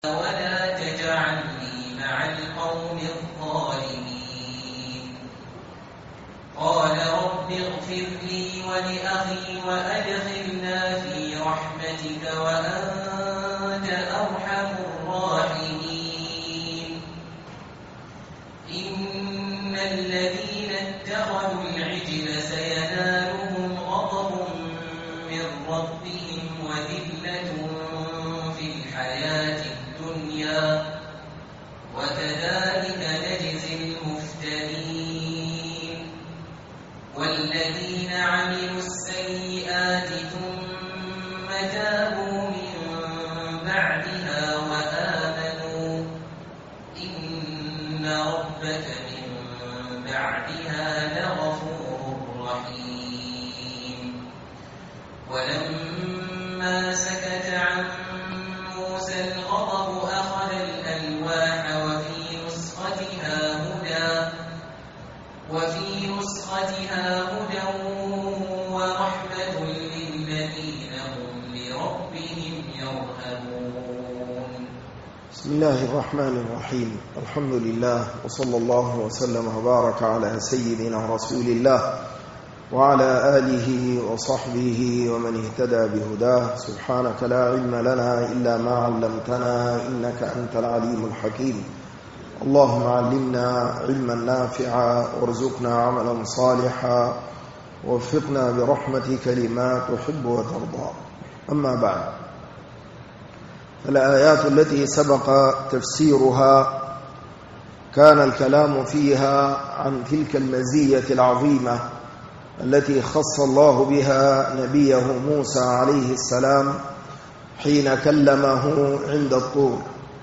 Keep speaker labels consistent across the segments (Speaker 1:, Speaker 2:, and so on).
Speaker 1: ولا تجعلني مع القوم الظالمين. قال رب اغفر لي ولأخي وأدخلنا في رحمتك وأنت أرحم الراحمين. إن الذين اتخذوا العجل سينالهم غضب من ربهم وذلة في الحياة الدنيا وكذلك نجزي المفترين. والذين عملوا السيئات ثم تابوا من بعدها وآمنوا إن ربك من بعدها لغفور رحيم. ولما سكت عن موسى الغضب أخذ الألواح وفي نسختها هدى ورحمة للذين هم لربهم يرهبون.
Speaker 2: بسم الله الرحمن الرحيم. الحمد لله وصلى الله وسلم وبارك على سيدنا رسول الله وعلى آله وصحبه ومن اهتدى بهداه. سبحانك لا علم لنا إلا ما علمتنا إنك أنت العليم الحكيم. اللهم علمنا علما نافعا وارزقنا عملا صالحا ووفقنا برحمتك لما تحب وترضى. أما بعد، فالآيات التي سبق تفسيرها كان الكلام فيها عن تلك المزية العظيمة التي خص الله بها نبيه موسى عليه السلام حين كلمه عند الطور.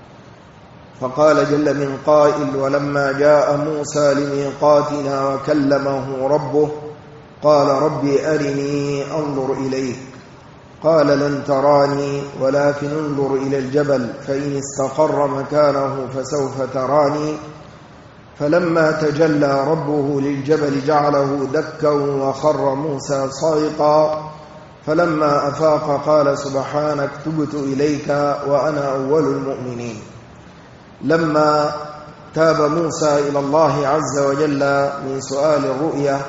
Speaker 2: فقال جل من قائل: ولما جاء موسى لميقاتنا وكلمه ربه قال رب أرني أنظر إليك قال لن تراني ولكن انظر إلى الجبل فإن استقر مكانه فسوف تراني. فلما تجلى ربه للجبل جعله دكا وخر موسى صائقا. فلما أفاق قال سبحانك تبت إليك وأنا أول المؤمنين. لما تاب موسى إلى الله عز وجل من سؤال الرؤيا،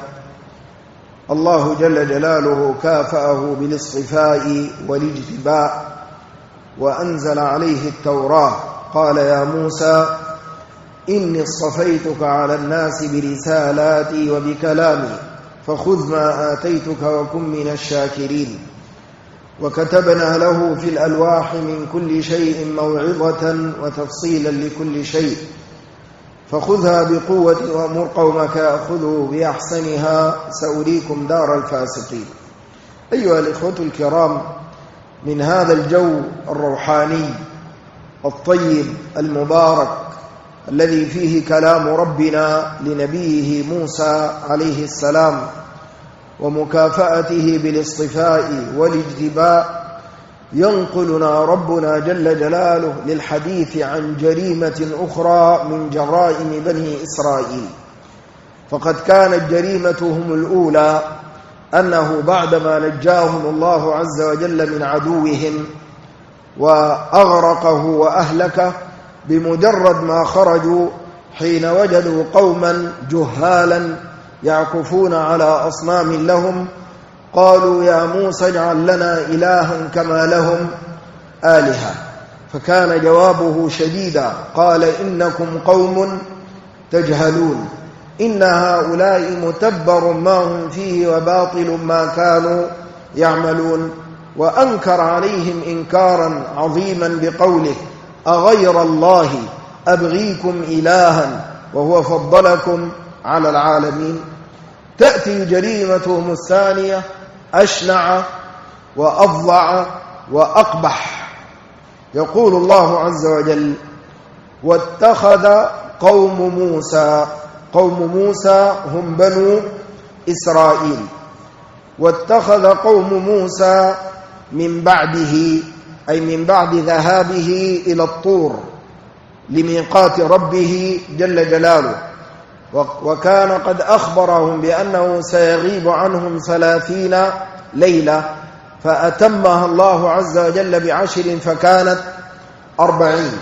Speaker 2: الله جل جلاله كافأه بالاصطفاء والاجتباء وأنزل عليه التوراة. قال يا موسى إني اصطفيتك على الناس برسالاتي وبكلامي فخذ ما آتيتك وكن من الشاكرين. وكتبنا له في الألواح من كل شيء موعظة وتفصيلا لكل شيء فخذها بقوة وأمر قومك يأخذوا بأحسنها سأريكم دار الفاسقين. أيها الإخوة الكرام، من هذا الجو الروحاني الطيب المبارك الذي فيه كلام ربنا لنبيه موسى عليه السلام ومكافأته بالاصطفاء والاجتباء، ينقلنا ربنا جل جلاله للحديث عن جريمة أخرى من جرائم بني إسرائيل. فقد كانت جريمتهم الأولى أنه بعدما نجاهم الله عز وجل من عدوهم وأغرقه وأهلكه، بمجرد ما خرجوا حين وجدوا قوما جهالا يعكفون على أصنام لهم قالوا يا موسى اجعل لنا إلها كما لهم آلهة. فكان جوابه شديدا، قال إنكم قوم تجهلون إن هؤلاء متبر ما هم فيه وباطل ما كانوا يعملون. وأنكر عليهم إنكارا عظيما بقوله أغير الله أبغيكم إلها وهو فضلكم على العالمين. تأتي جريمتهم الثانية أشنع وأفظع وأقبح. يقول الله عز وجل واتخذ قوم موسى هم بنو إسرائيل، واتخذ قوم موسى من بعده أي من بعد ذهابه إلى الطور لميقات ربه جل جلاله، وكان قد أخبرهم بأنه سيغيب عنهم 30 ليلة فأتمها الله عز وجل ب10 فكانت 40.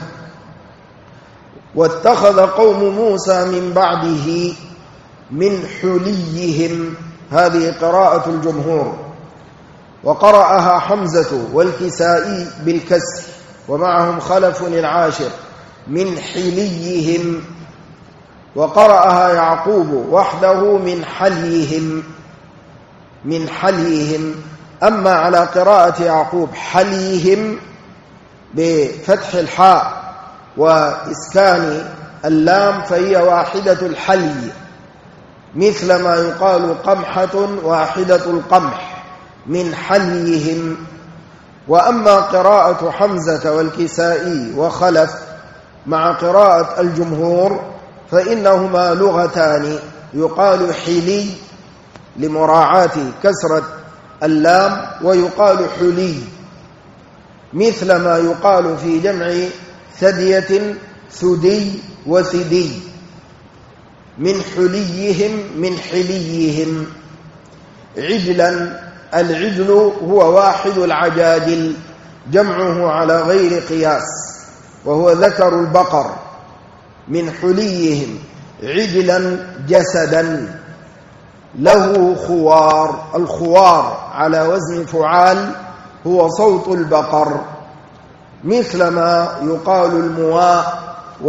Speaker 2: واتخذ قوم موسى من بعده من حليهم، هذه قراءة الجمهور، وقرأها حمزة والكسائي بالكسر، ومعهم خلف العاشر من حليهم، وقرأها يعقوب وحده من حليهم، من حليهم. أما على قراءة يعقوب حليهم بفتح الحاء وإسكان اللام فهي واحدة الحلي، مثل ما يقال قمحة واحدة القمح، من حليهم. وأما قراءة حمزة والكسائي وخلف مع قراءة الجمهور فإنهما لغتان، يقال حلي لمراعاة كسرة اللام، ويقال حلي، مثل ما يقال في جمع ثدية ثدي وثدي، من حليهم من حليهم. عجلا، العجل هو واحد العجاجل، جمعه على غير قياس، وهو ذكر البقر. من حليهم عجلا جسدا له خوار، الخوار على وزن فعال هو صوت البقر، مثل ما يقال المواء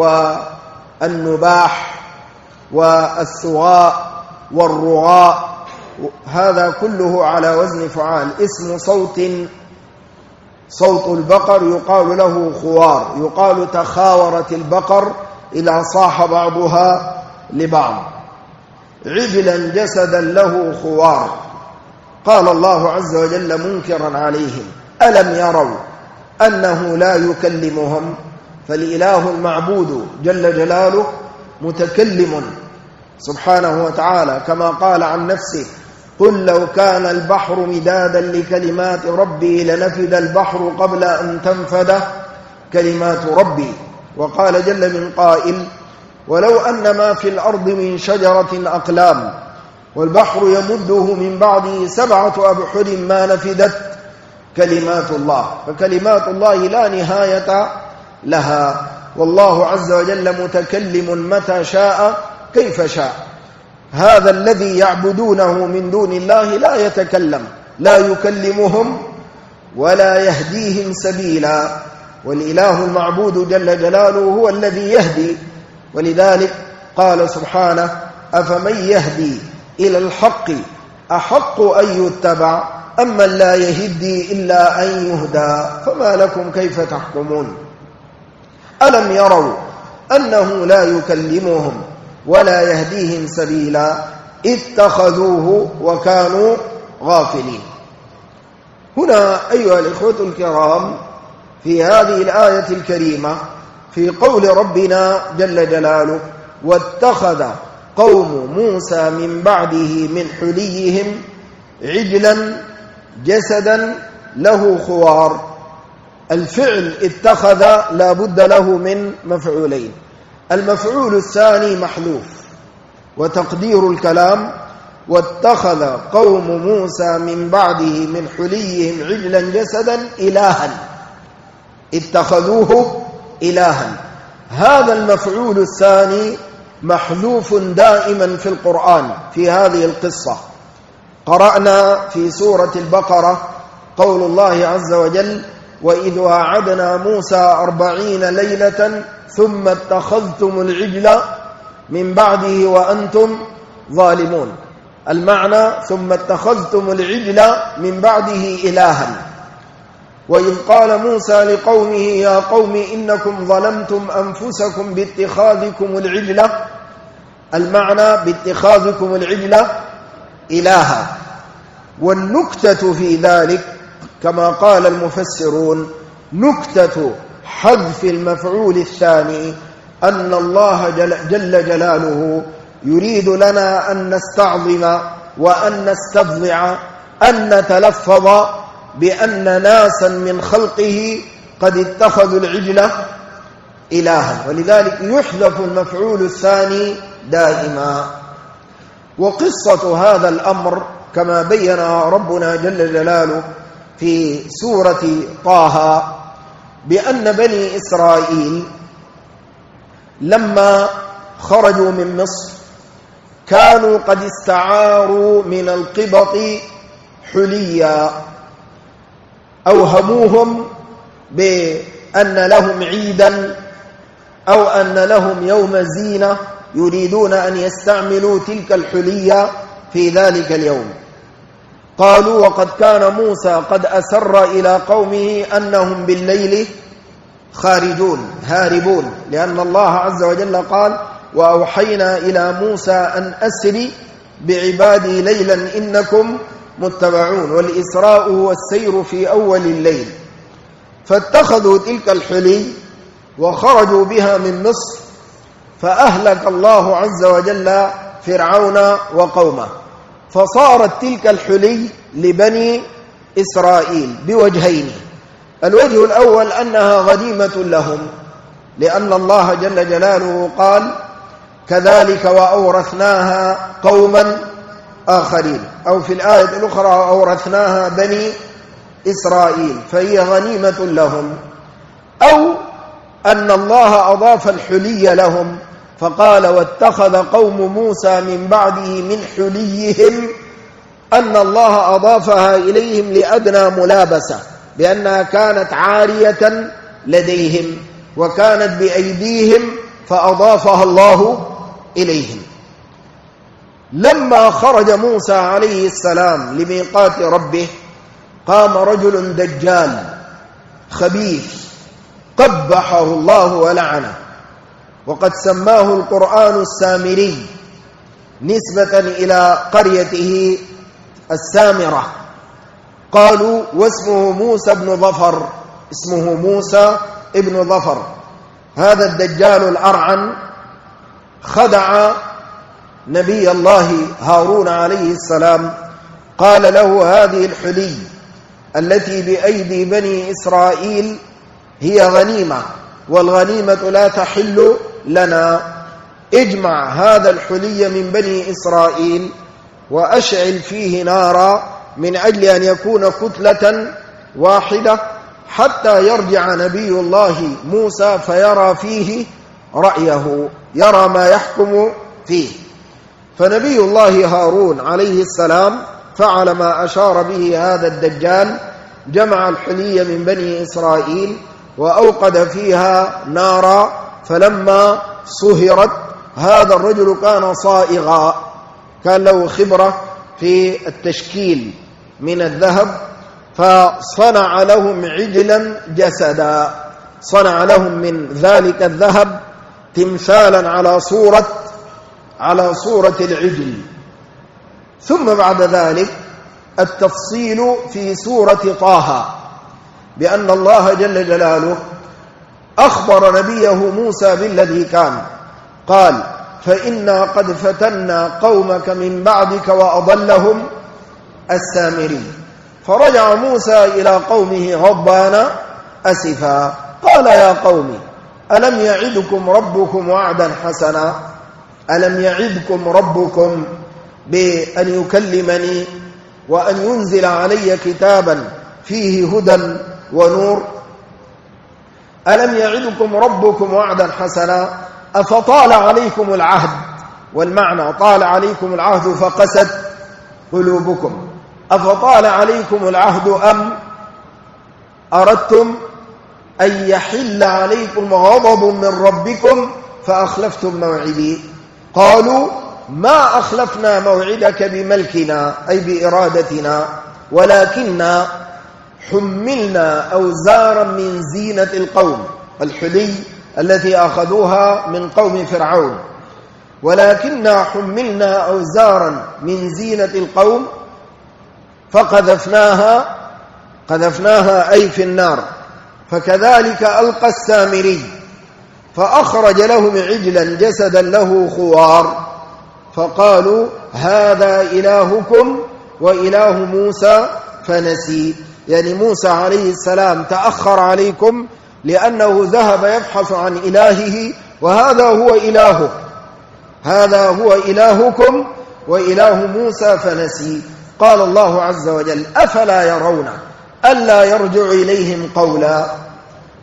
Speaker 2: والنباح والثواء والرغاء، هذا كله على وزن فعال، اسم صوت البقر يقال له خوار. يقال تخاورت البقر إذا صاح بعضها لبعض. عجلا جسدا له خوار. قال الله عز وجل منكرا عليهم: ألم يروا أنه لا يكلمهم؟ فالإله المعبود جل جلاله متكلم سبحانه وتعالى، كما قال عن نفسه: قل لو كان البحر مدادا لكلمات ربي لنفد البحر قبل أن تنفد كلمات ربي. وقال جل من قائل: ولو أن ما في الأرض من شجرة أقلام والبحر يمده من بعده 7 أبحر ما نفدت كلمات الله. فكلمات الله لا نهاية لها، والله عز وجل متكلم متى شاء كيف شاء. هذا الذي يعبدونه من دون الله لا يتكلم، لا يكلمهم ولا يهديهم سبيلا، والإله المعبود جل جلاله هو الذي يهدي. ولذلك قال سبحانه: أفمن يهدي إلى الحق أحق أن يتبع أمن لا يهدي إلا أن يهدى فما لكم كيف تحكمون. ألم يروا أنه لا يكلمهم ولا يهديهم سبيلا اتخذوه وكانوا غافلين. هنا أيها الإخوة الكرام في هذه الآية الكريمة في قول ربنا جل جلاله: واتخذ قوم موسى من بعده من حليهم عجلا جسدا له خوار. الفعل اتخذ لا بد له من مفعولين، المفعول الثاني محذوف، وتقدير الكلام: واتخذ قوم موسى من بعده من حليهم عجلا جسدا إلها، اتخذوه إلها. هذا المفعول الثاني محذوف دائما في القرآن في هذه القصة. قرأنا في سورة البقرة قول الله عز وجل: وإذ وعدنا موسى 40 ليلة ثم اتخذتم العجل من بعده وأنتم ظالمون. المعنى: ثم اتخذتم العجل من بعده إلها. وإذ قال موسى لقومه: يا قوم إنكم ظلمتم أنفسكم باتخاذكم العجل. المعنى: باتخاذكم العجل إلها. والنكتة في ذلك كما قال المفسرون: نكتة حذف المفعول الثاني أن الله جل جلاله يريد لنا أن نستعظم وأن نستفضع أن نتلفظ بأن ناسا من خلقه قد اتخذوا العجل إلها، ولذلك يحذف المفعول الثاني دائما. وقصة هذا الأمر كما بين ربنا جل جلاله في سورة طه: بأن بني إسرائيل لما خرجوا من مصر كانوا قد استعاروا من القبط حليا، أوهموهم بأن لهم عيدا أو أن لهم يوم زينة يريدون أن يستعملوا تلك الحلية في ذلك اليوم. قالوا وقد كان موسى قد أسر إلى قومه أنهم بالليل خارجون هاربون، لأن الله عز وجل قال وأوحينا إلى موسى أن أسري بعبادي ليلا إنكم متبعون، والإسراء هو السير في أول الليل. فاتخذوا تلك الحلي وخرجوا بها من مصر، فأهلك الله عز وجل فرعون وقومه، فصارت تلك الحلي لبني إسرائيل بوجهين. الوجه الأول أنها غنيمة لهم، لأن الله جل جلاله قال كذلك وأورثناها قوما آخرين، أو في الآية الأخرى أورثناها بني إسرائيل، فهي غنيمة لهم. أو أن الله أضاف الحلي لهم فقال واتخذ قوم موسى من بعده من حليهم، أن الله أضافها إليهم لأدنى ملابسة، بأنها كانت عارية لديهم وكانت بأيديهم فأضافها الله إليهم. لما خرج موسى عليه السلام لميقات ربه قام رجل دجال خبيث قبحه الله ولعنه، وقد سماه القرآن السامري نسبة إلى قريته السامرة. قالوا واسمه موسى بن ظفر، اسمه موسى ابن ظفر. هذا الدجال الأرعن خدع نبي الله هارون عليه السلام، قال له هذه الحلي التي بأيدي بني إسرائيل هي غنيمة، والغنيمة لا تحل لنا، اجمع هذا الحلي من بني إسرائيل وأشعل فيه نارا من أجل أن يكون كتلة واحدة حتى يرجع نبي الله موسى فيرى فيه رأيه، يرى ما يحكم فيه. فنبي الله هارون عليه السلام فعل ما أشار به هذا الدجال، جمع الحلي من بني إسرائيل وأوقد فيها نارا، فلما صهرت هذا الرجل كان صائغا، كان له خبرة في التشكيل من الذهب، فصنع لهم عجلا جسدا، صنع لهم من ذلك الذهب تمثالا على صورة العجل. ثم بعد ذلك التفصيل في سورة طه، بأن الله جل جلاله أخبر نبيه موسى بالذي كان، قال فإنا قد فتنا قومك من بعدك وأضلهم السامري. فرجع موسى إلى قومه غضبان أسفا، قال يا قوم ألم يعدكم ربكم وعدا حسنا، ألم يعدكم ربكم بأن يكلمني وأن ينزل علي كتابا فيه هدى ونور؟ ألم يعدكم ربكم وعدا حسنا أفطال عليكم العهد، والمعنى طال عليكم العهد فقست قلوبكم، أفطال عليكم العهد أم أردتم أن يحل عليكم غضب من ربكم فأخلفتم موعدي؟ قالوا ما أخلفنا موعدك بملكنا أي بإرادتنا، ولكننا حملنا أوزارا من زينة القوم، الحلي التي أخذوها من قوم فرعون، ولكننا حملنا أوزارا من زينة القوم فقذفناها أي في النار، فكذلك ألقى السامري فأخرج لهم عجلا جسدا له خوار، فقالوا هذا إلهكم وإله موسى فنسي، يعني موسى عليه السلام تأخر عليكم لأنه ذهب يبحث عن إلهه، وهذا هو إلهه، هذا هو إلهكم وإله موسى فنسي. قال الله عز وجل أفلا يرون ألا يرجع إليهم قولا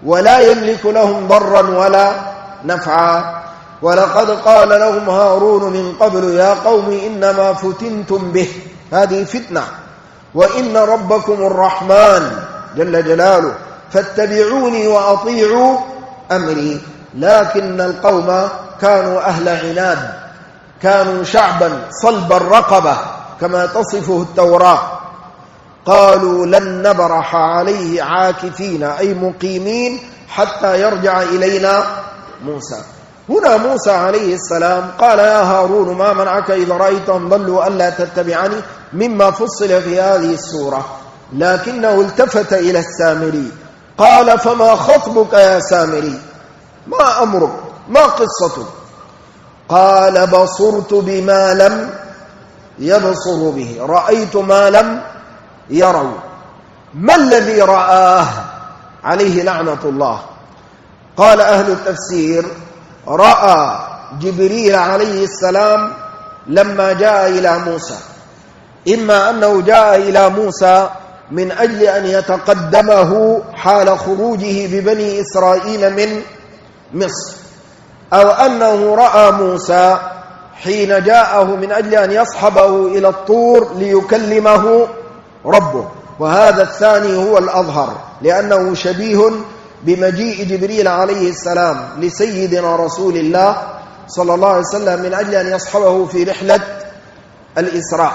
Speaker 2: ولا يملك لهم ضرا ولا نفعا. ولقد قال لهم هارون من قبل يا قوم إنما فتنتم به، هذه فتنة، وإن ربكم الرحمن جل جلاله فاتبعوني وأطيعوا أمري. لكن القوم كانوا أهل عناد، كانوا شعبا صلب الرقبة كما تصفه التوراة. قالوا لن نبرح عليه عاكفين أي مقيمين حتى يرجع إلينا موسى. هنا موسى عليه السلام قال يا هارون ما منعك إذا رأيتهم ضلوا ألا تتبعني، مما فصل في هذه السورة، لكنه التفت إلى السامري قال فما خطبك يا سامري، ما أمرك، ما قصتك؟ قال بصرت بما لم يبصروا به، رأيت ما لم يروا. ما الذي رآه عليه لعنة الله؟ قال أهل التفسير رأى جبريل عليه السلام لما جاء إلى موسى، إما أنه جاء إلى موسى من أجل أن يتقدمه حال خروجه ببني إسرائيل من مصر، أو أنه رأى موسى حين جاءه من أجل أن يصحبه إلى الطور ليكلمه ربه، وهذا الثاني هو الأظهر، لأنه شبيه بمجيء جبريل عليه السلام لسيدنا رسول الله صلى الله عليه وسلم من أجل أن يصحبه في رحلة الإسراء.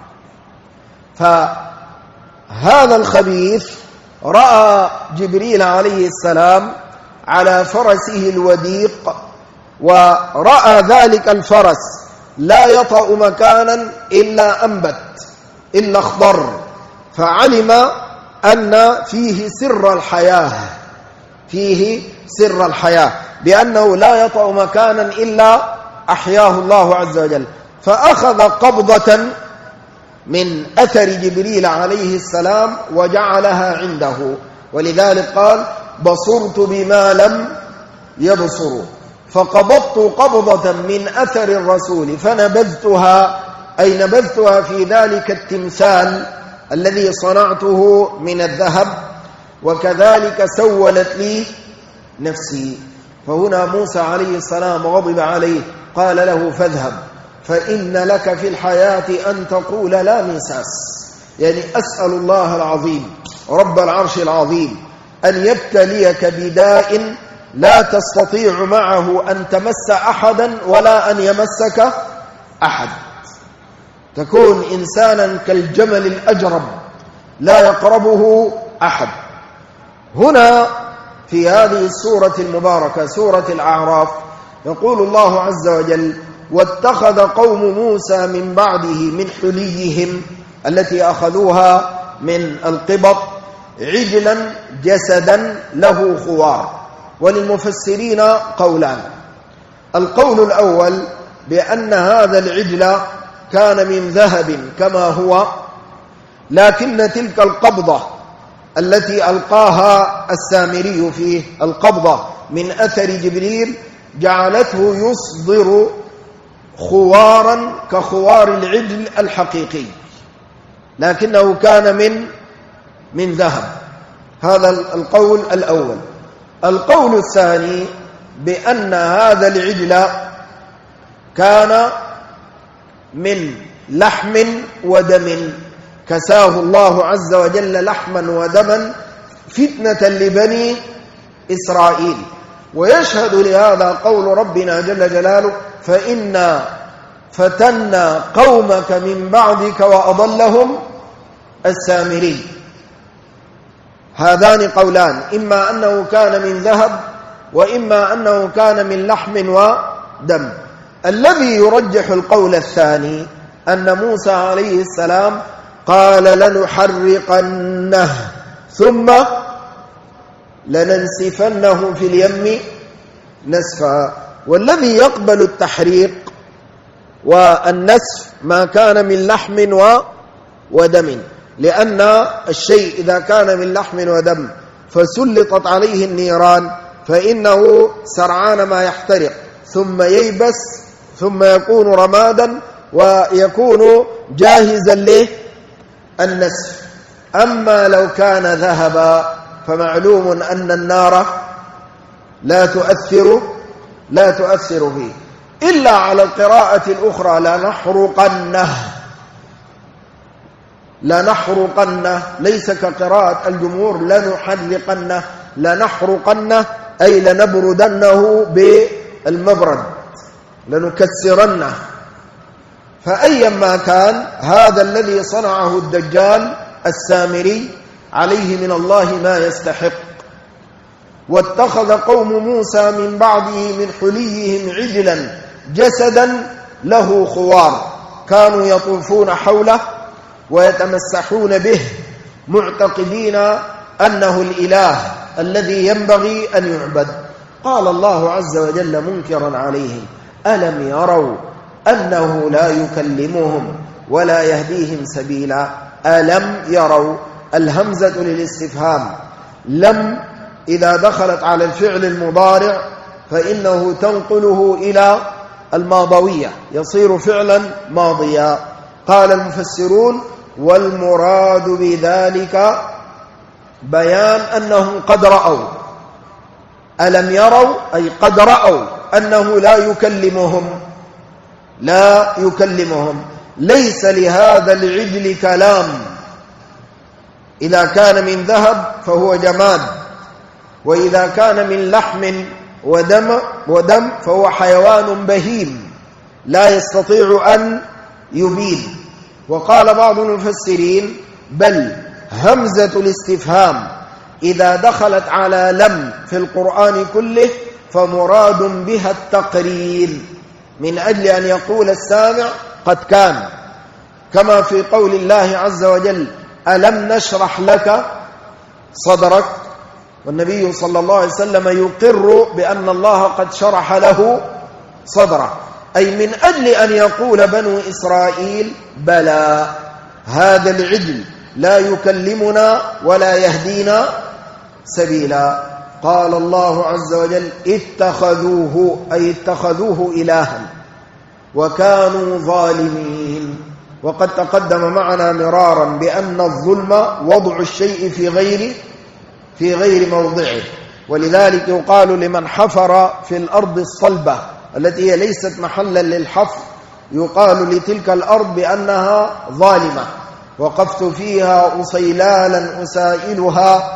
Speaker 2: فهذا الخبيث رأى جبريل عليه السلام على فرسه الوديق، ورأى ذلك الفرس لا يطأ مكانا إلا أنبت إلا اخضر، فعلم أن فيه سر الحياة، فيه سر الحياة، بأنه لا يطأ مكانا إلا أحياه الله عز وجل. فأخذ قبضة من أثر جبريل عليه السلام وجعلها عنده، ولذلك قال بصرت بما لم يبصروا، فقبضت قبضة من أثر الرسول فنبذتها، أي نبذتها في ذلك التمثال الذي صنعته من الذهب، وكذلك سولت لي نفسي. فهنا موسى عليه السلام غضب عليه، قال له فاذهب فإن لك في الحياة أن تقول لا مساس، يعني أسأل الله العظيم رب العرش العظيم أن يبتليك بداء لا تستطيع معه أن تمس أحدا ولا أن يمسك أحد، تكون إنسانا كالجمل الأجرب لا يقربه أحد. هنا في هذه السورة المباركة سورة الأعراف يقول الله عز وجل واتخذ قوم موسى من بعده من حليهم التي أخذوها من القبط عجلا جسدا له خوار. وللمفسرين قولان، القول الأول بأن هذا العجل كان من ذهب كما هو، لكن تلك القبضة التي ألقاها السامري فيه القبضة من أثر جبريل جعلته يصدر خوارا كخوار العجل الحقيقي، لكنه كان من ذهب. هذا القول الأول. القول الثاني بأن هذا العجل كان من لحم ودم، كساه الله عز وجل لحما ودما فتنة لبني إسرائيل. ويشهد لهذا قول ربنا جل جلاله فإنا فتنا قومك من بعدك وأضلهم السامري. هذان قولان، إما أنه كان من ذهب وإما أنه كان من لحم ودم. الذي يرجح القول الثاني أن موسى عليه السلام قال لنحرقنه ثم لننسفنه في اليم نسفا. والذي يقبل التحريق والنسف ما كان من لحم ودم، لأن الشيء إذا كان من لحم ودم فسلطت عليه النيران فإنه سرعان ما يحترق ثم ييبس ثم يكون رمادا ويكون جاهزا للنسف. أما لو كان ذهبا فمعلوم أن النار لا تؤثر فيه، إلا على القراءة الأخرى لنحرقنه، ليس كقراءة الجمهور لنحرقنه، لنحرقنه أي لنبردنه بالمبرد، لنكسرنه. فأيما كان هذا الذي صنعه الدجال السامري عليه من الله ما يستحق. واتخذ قوم موسى من بعده من حليهم عجلا جسدا له خوار، كانوا يطوفون حوله ويتمسحون به معتقدين أنه الإله الذي ينبغي أن يعبد. قال الله عز وجل منكرا عليهم: ألم يروا أنه لا يكلمهم ولا يهديهم سبيلا. ألم يروا، الهمزة للاستفهام، لم إذا دخلت على الفعل المضارع فإنه تنقله إلى الماضوية، يصير فعلا ماضيا. قال المفسرون: والمراد بذلك بيان أنهم قد رأوا. ألم يروا أي قد رأوا أنه لا يكلمهم، ليس لهذا العجل كلام. إذا كان من ذهب فهو جماد، وإذا كان من لحم ودم فهو حيوان بهيم لا يستطيع أن يبين. وقال بعض المفسرين: بل همزة الاستفهام إذا دخلت على لم في القرآن كله فمراد بها التقرير، من أجل أن يقول السامع قد كان، كما في قول الله عز وجل: ألم نشرح لك صدرك، والنبي صلى الله عليه وسلم يقر بأن الله قد شرح له صدره، أي من أجل أن يقول بنو إسرائيل: بلى، هذا العجل لا يكلمنا ولا يهدينا سبيلا. قال الله عز وجل: اتخذوه، أي اتخذوه إلها وكانوا ظالمين. وقد تقدم معنا مرارا بأن الظلم وضع الشيء في غير موضعه، ولذلك يقال لمن حفر في الأرض الصلبة التي هي ليست محلا للحفر، يقال لتلك الأرض بأنها ظالمة. وقفت فيها أصيلالا أسائلها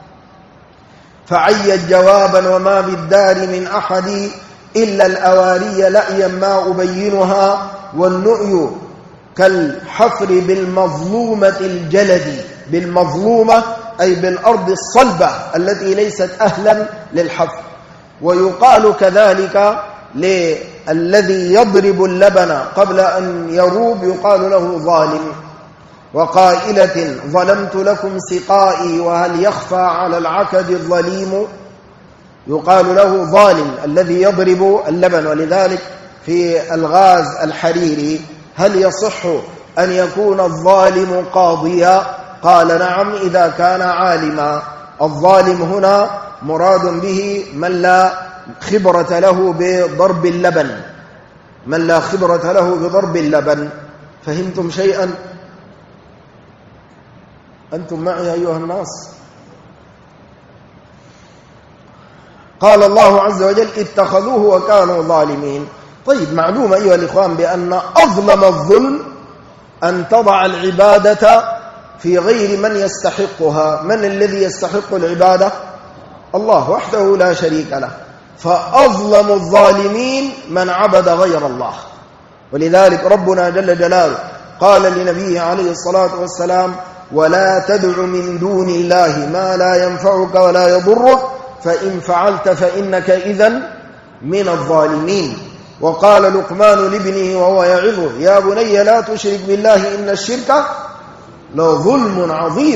Speaker 2: فعيت جوابا وما بالدار من أحد إلا الأواري لأيا ما أبينها، والنؤي كالحفر بالمظلومة الجلد، بالمظلومة أي بالأرض الصلبة التي ليست أهلا للحفر. ويقال كذلك للذي يضرب اللبن قبل أن يروب يقال له ظالم. وقائلة: ظلمت لكم سقائي وهل يخفى على العكد الظليم، يقال له ظالم الذي يضرب اللبن. ولذلك في الغاز الحريري: هل يصح أن يكون الظالم قاضيا؟ قال: نعم، إذا كان عالما. الظالم هنا مراد به من لا خبرة له بضرب اللبن، فهمتم شيئا؟ أنتم معي أيها الناس؟ قال الله عز وجل: اتخذوه وكانوا ظالمين. طيب، معلوم أيها الإخوان بأن أظلم الظلم أن تضع العبادة في غير من يستحقها. من الذي يستحق العبادة؟ الله وحده لا شريك له. فأظلم الظالمين من عبد غير الله. ولذلك ربنا جل جلاله قال لنبيه عليه الصلاة والسلام: ولا تدع من دون الله ما لا ينفعك ولا يضرك فإن فعلت فإنك إذن من الظالمين. وقال لقمان لابنه وهو يعظه: يا بني لا تشرك بالله إن الشرك لظلم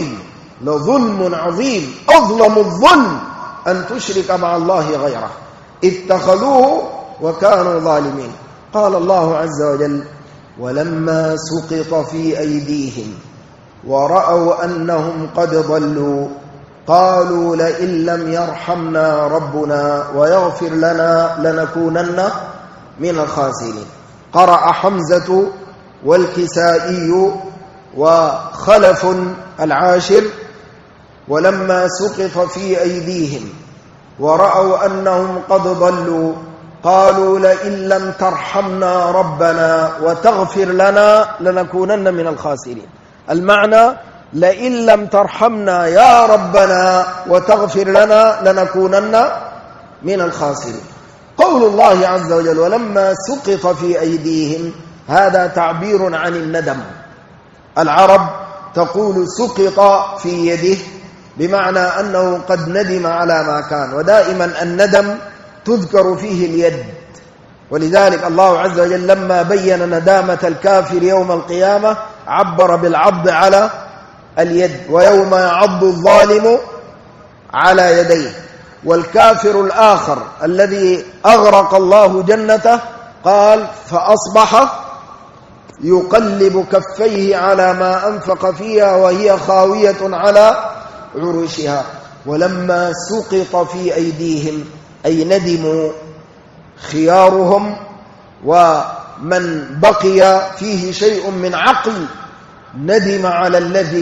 Speaker 2: عظيم. أظلم الظلم أن تشرك مع الله غيره. اتخذوه وكانوا ظالمين. قال الله عز وجل: ولما سقط في أيديهم ورأوا أنهم قد ضلوا قالوا لئن لم يرحمنا ربنا ويغفر لنا لنكونن من الخاسرين. قرأ حمزة والكسائي وخلف العاشر ولما سقط في أيديهم ورأوا أنهم قد ضلوا قالوا لئن لم ترحمنا ربنا وتغفر لنا لنكونن من الخاسرين. المعنى لئن لم ترحمنا يا ربنا وتغفر لنا لنكونن من الخاسرين. قول الله عز وجل ولما سقط في أيديهم هذا تعبير عن الندم. العرب تقول سقط في يده بمعنى أنه قد ندم على ما كان، ودائما الندم تذكر فيه اليد، ولذلك الله عز وجل لما بين ندامة الكافر يوم القيامة عبر بالعض على اليد، ويوم يعض الظالم على يديه. والكافر الآخر الذي أغرق الله جنته قال فأصبح يقلب كفيه على ما أنفق فيها وهي خاوية على عروشها. ولما سقط في أيديهم أي ندموا خيارهم ومن بقي فيه شيء من عقل ندم على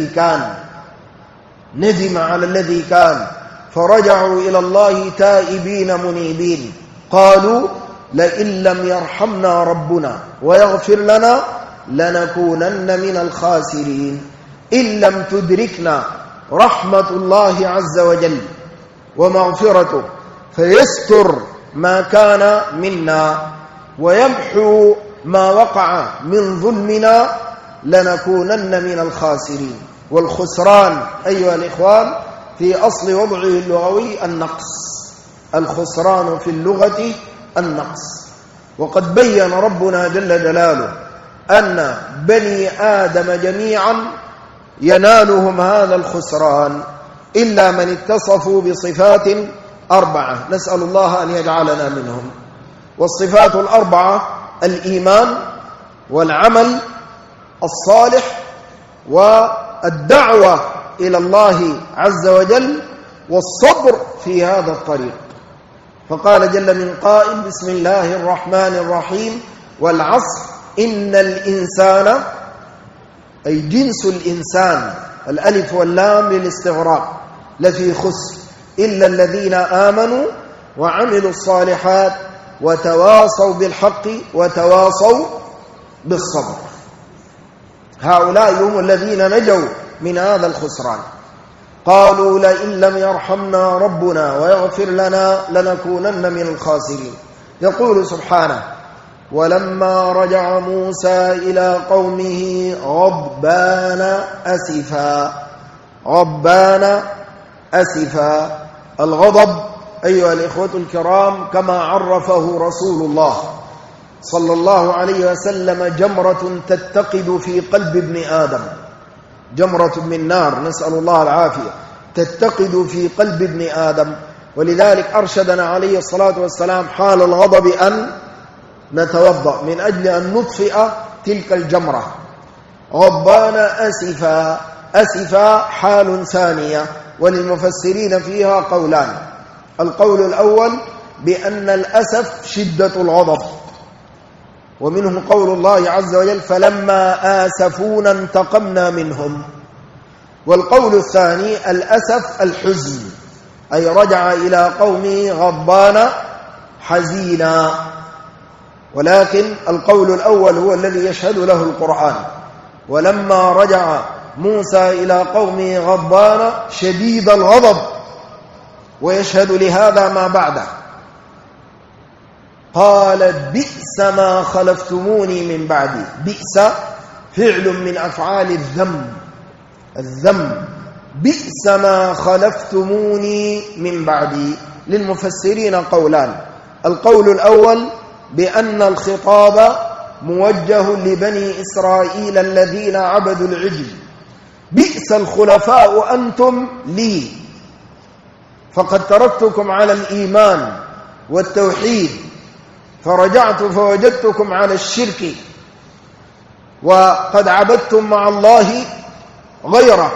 Speaker 2: الذي كان فرجعوا إلى الله تائبين منيبين قالوا لئن لم يرحمنا ربنا ويغفر لنا لنكونن من الخاسرين. إن لم تدركنا رحمة الله عز وجل ومغفرته فيستر ما كان منا ويمحو ما وقع من ظلمنا لنكونن من الخاسرين. والخسران أيها الإخوان في أصل وضعه اللغوي النقص، الخسران في اللغة النقص. وقد بين ربنا جل جلاله أن بني آدم جميعا ينالهم هذا الخسران إلا من اتصفوا بصفات 4، نسأل الله أن يجعلنا منهم. والصفات 4 الإيمان والعمل الصالح والدعوة إلى الله عز وجل والصبر في هذا الطريق. فقال جل من قائل بسم الله الرحمن الرحيم والعصر إن الإنسان أي جنس الإنسان، الألف واللام للاستغراق، لفي خسر إلا الذين آمنوا وعملوا الصالحات وتواصوا بالحق وتواصوا بالصبر. هؤلاء هم الذين نجوا من هذا الخسران. قالوا لئن لم يرحمنا ربنا ويغفر لنا لنكونن من الخاسرين. يقول سبحانه ولما رجع موسى إلى قومه غضبان أسفا. الغضب أيها الإخوة الكرام كما عرفه رسول الله صلى الله عليه وسلم جمرة تتقد في قلب ابن آدم، جمرة من نار نسأل الله العافية تتقد في قلب ابن آدم. ولذلك أرشدنا عليه الصلاة والسلام حال الغضب أن نتوضأ من أجل أن نطفئ تلك الجمرة. غضبان أسفا حال ثانية، وللمفسرين فيها قولان. القول الأول بأن الأسف شدة الغضب، ومنهم قول الله عز وجل فلما آسفونا انتقمنا منهم. والقول الثاني الأسف الحزن، أي رجع إلى قومه غضبان حزينا. ولكن القول الأول هو الذي يشهد له القرآن، ولما رجع موسى إلى قومه غضبان شديد الغضب، ويشهد لهذا ما بعده قال بئس ما خلفتموني من بعدي. بئس فعل من أفعال الذم. بئس ما خلفتموني من بعدي. للمفسرين قولان. القول الأول بأن الخطاب موجه لبني إسرائيل الذين عبدوا العجل. بئس الخلفاء أنتم لي، فقد تركتكم على الإيمان والتوحيد فرجعت فوجدتكم على الشرك وقد عبدتم مع الله غيره.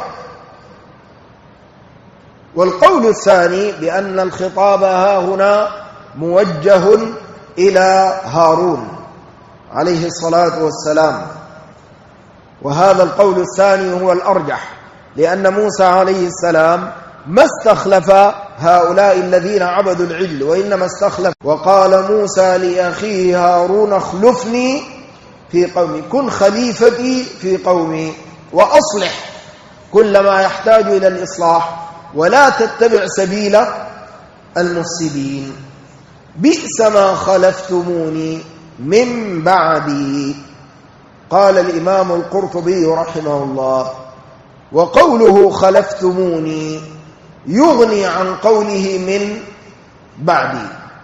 Speaker 2: والقول الثاني بأن الخطاب ها هنا موجه إلى هارون عليه الصلاة والسلام، وهذا القول الثاني هو الأرجح، لأن موسى عليه السلام ما استخلف هؤلاء الذين عبدوا العجل، وإنما استخلف. وقال موسى لأخيه هارون اخلفني في قومي، كن خليفتي في قومي وأصلح كل ما يحتاج إلى الإصلاح ولا تتبع سبيل المفسدين. بئس ما خلفتموني من بعدي. قال الإمام القرطبي رحمه الله: وقوله خلفتموني يغني عن قوله من بعدي،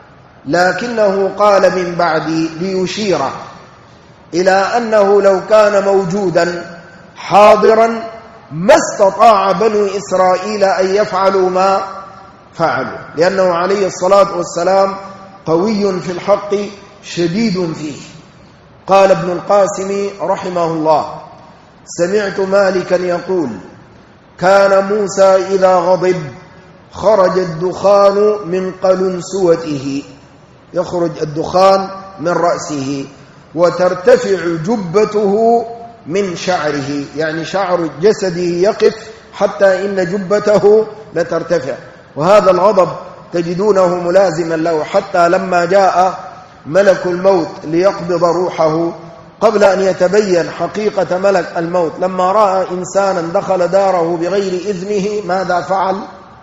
Speaker 2: لكنه قال من بعدي ليشير إلى أنه لو كان موجودا حاضرا ما استطاع بنو إسرائيل أن يفعلوا ما فعلوا، لأنه عليه الصلاة والسلام قوي في الحق شديد فيه. قال ابن القاسم رحمه الله: سمعت مالكا يقول: كان موسى إذا غضب خرج الدخان من قلنسوته، يخرج الدخان من رأسه، وترتفع جبته من شعره، يعني شعر جسده يقف حتى إن جبته لترتفع. وهذا الغضب تجدونه ملازما له، حتى لما جاء ملك الموت ليقبض روحه قبل أن يتبين حقيقة ملك الموت، لما رأى إنسانا دخل داره بغير إذنه ماذا فعل؟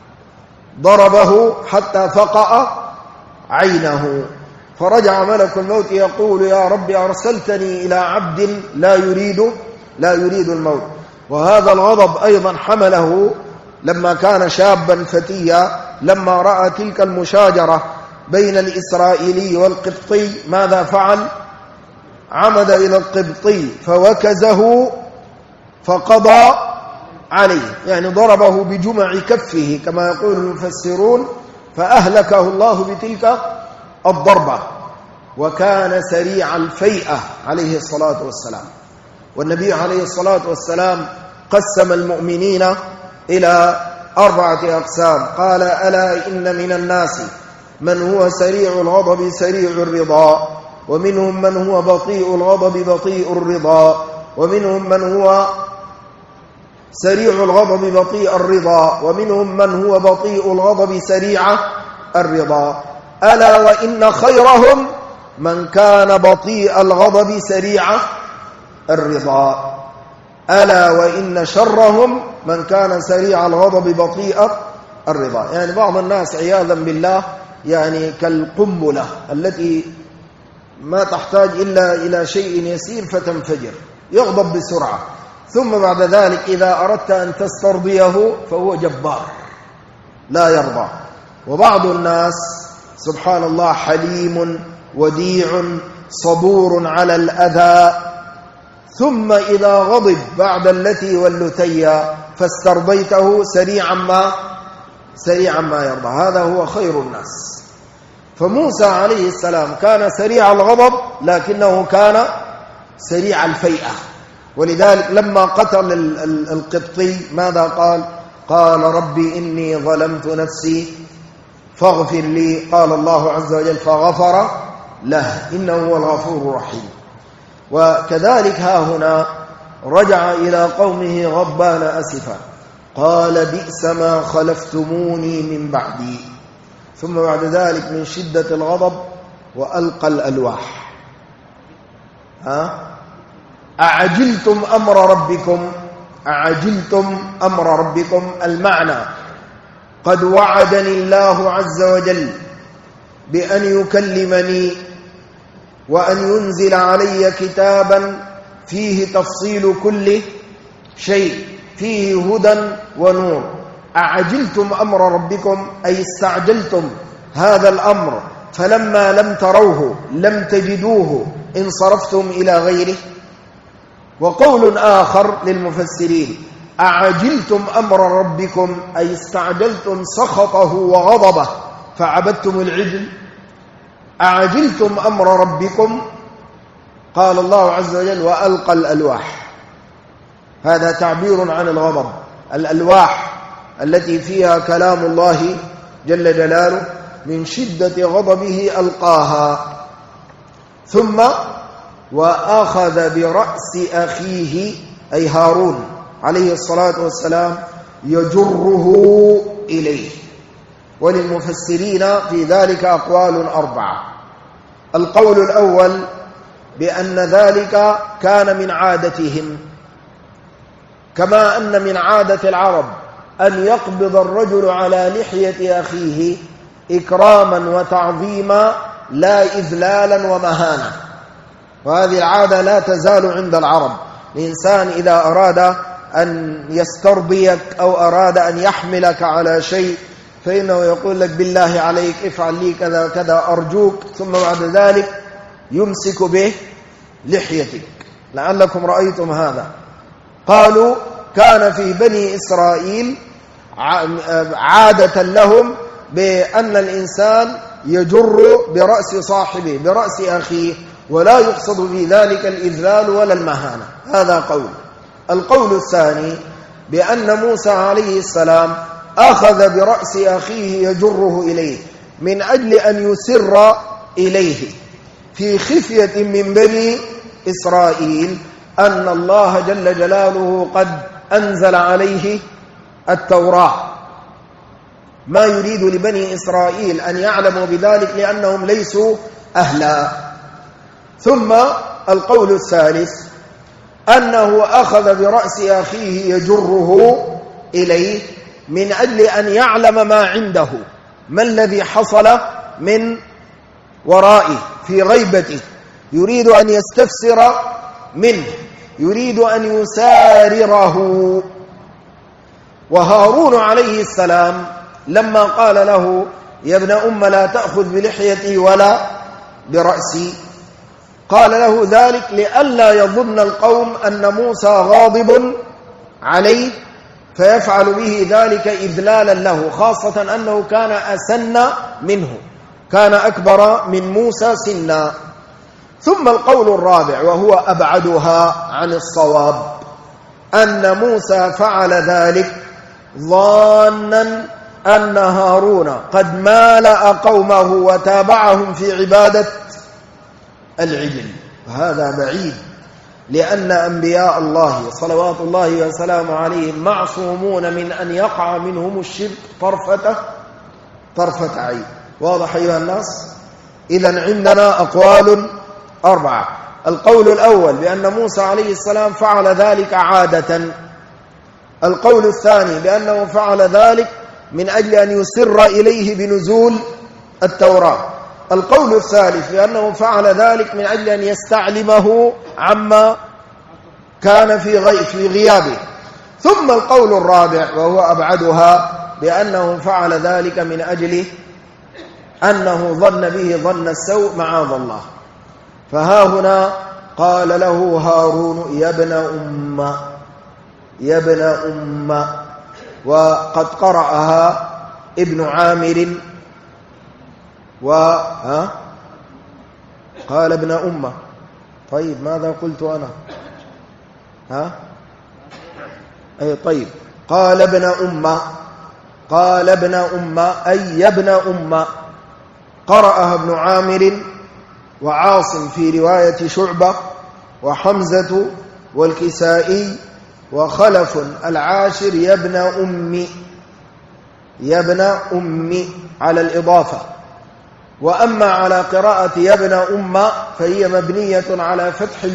Speaker 2: ضربه حتى فقأ عينه، فرجع ملك الموت يقول: يا رب أرسلتني إلى عبد لا يريد الموت. وهذا الغضب أيضا حمله لما كان شابا فتيا، لما رأى تلك المشاجرة بين الإسرائيلي والقبطي ماذا فعل؟ عمد إلى القبطي فوكزه فقضى عليه، يعني ضربه بجمع كفه كما يقول المفسرون، فأهلكه الله بتلك الضربة. وكان سريع الفيئة عليه الصلاة والسلام. والنبي عليه الصلاة والسلام قسم المؤمنين إلى 4 أقسام، قال: ألا إن من الناس من هو سريع الغضب سريع الرضا، ومنهم من هو بطيء الغضب بطيء الرضا، ومنهم من هو سريع الغضب بطيء الرضا، ومنهم من هو بطيء الغضب سريع الرضا. ألا وإن خيرهم من كان بطيء الغضب سريع الرضا، ألا وإن شرهم من كان سريع الغضب بطيء الرضا. يعني بعض الناس عياذا بالله يعني كالقنبلة التي ما تحتاج إلا إلى شيء يسير فتنفجر، يغضب بسرعة، ثم بعد ذلك إذا أردت أن تسترضيه فهو جبار لا يرضى. وبعض الناس سبحان الله حليم وديع صبور على الأذى، ثم إذا غضب بعد التي واللتي فاسترضيته سريعا ما يرضى. هذا هو خير الناس. فموسى عليه السلام كان سريع الغضب لكنه كان سريع الفيئة، ولذلك لما قتل القبطي ماذا قال؟ قال: ربي إني ظلمت نفسي فاغفر لي. قال الله عز وجل: فغفر له إنه هو الغفور الرحيم. وكذلك ها هنا رجع إلى قومه غضبان أسفا، قال: بئس ما خلفتموني من بعدي. ثم بعد ذلك من شدة الغضب وألقى الألواح. أعجلتم أمر ربكم، المعنى قد وعدني الله عز وجل بأن يكلمني وأن ينزل علي كتابا فيه تفصيل كل شيء، فيه هدى ونور. أعجلتم أمر ربكم أي استعجلتم هذا الأمر، فلما لم تروه لم تجدوه انصرفتم إلى غيره. وقول آخر للمفسرين: أعجلتم أمر ربكم أي استعجلتم سخطه وغضبه فعبدتم العجل. أعجلتم أمر ربكم، قال الله عز وجل: وألقى الألواح. هذا تعبير عن الغضب. الألواح التي فيها كلام الله جل جلاله من شدة غضبه ألقاها. ثم وأخذ برأس أخيه أي هارون عليه الصلاة والسلام يجره إليه. وللمفسرين في ذلك أقوال 4. القول الأول بأن ذلك كان من عادتهم، كما أن من عادة العرب أن يقبض الرجل على لحية أخيه إكراما وتعظيما لا إذلالا ومهانة، وهذه العادة لا تزال عند العرب. الإنسان إذا أراد أن يسترضيك أو أراد أن يحملك على شيء فإنه يقول لك بالله عليك افعل لي كذا كذا أرجوك، ثم بعد ذلك يمسك به لحيتك. لعلكم رأيتم هذا. قالوا كان في بني إسرائيل عادة لهم بأن الإنسان يجر برأس صاحبه برأس أخيه، ولا يقصد في ذلك الإذلال ولا المهانة. هذا قول. القول الثاني بأن موسى عليه السلام أخذ برأس أخيه يجره إليه من أجل أن يسر إليه في خفية من بني إسرائيل أن الله جل جلاله قد أنزل عليه التوراة، ما يريد لبني إسرائيل أن يعلموا بذلك لأنهم ليسوا أهلا. ثم القول الثالث أنه أخذ برأس أخيه يجره إليه من أجل أن يعلم ما عنده، ما الذي حصل من ورائه في غيبته، يريد أن يستفسر منه، يريد أن يسارره. وهارون عليه السلام لما قال له يا ابن أم لا تأخذ بلحيتي ولا برأسي، قال له ذلك لئلا يظن القوم أن موسى غاضب عليه فيفعل به ذلك إذلالا له، خاصة أنه كان أسن منه، كان أكبر من موسى سنا. ثم القول الرابع وهو أبعدها عن الصواب أن موسى فعل ذلك ظانا أن هارون قد مالأ قومه وتابعهم في عبادة العجل، وهذا بعيد، لأن أنبياء الله صلوات الله وسلامه عليهم معصومون من أن يقع منهم الشرك طرفة عين. واضح أيها الناس؟ إذن عندنا أقوال 4. القول الأول بأن موسى عليه السلام فعل ذلك عادة. القول الثاني بأنه فعل ذلك من أجل أن يسر إليه بنزول التوراة. القول الثالث بأنه فعل ذلك من أجل أن يستعلمه عما كان في غيابه. ثم القول الرابع وهو أبعدها بأنه فعل ذلك من أجل أنه ظن به ظن السوء معاذ الله. فها هنا قال له هارون يا ابن أم، وقد قرأها ابن عامر قال ابن أم. طيب ماذا قلت أنا؟ طيب قال ابن أم أي يا ابن أم. قرأها ابن عامر وعاصم في رواية شعبة وحمزة والكسائي وخلف العاشر يا ابن أمي على الإضافة. وأما على قراءة يا ابن أم فهي مبنية على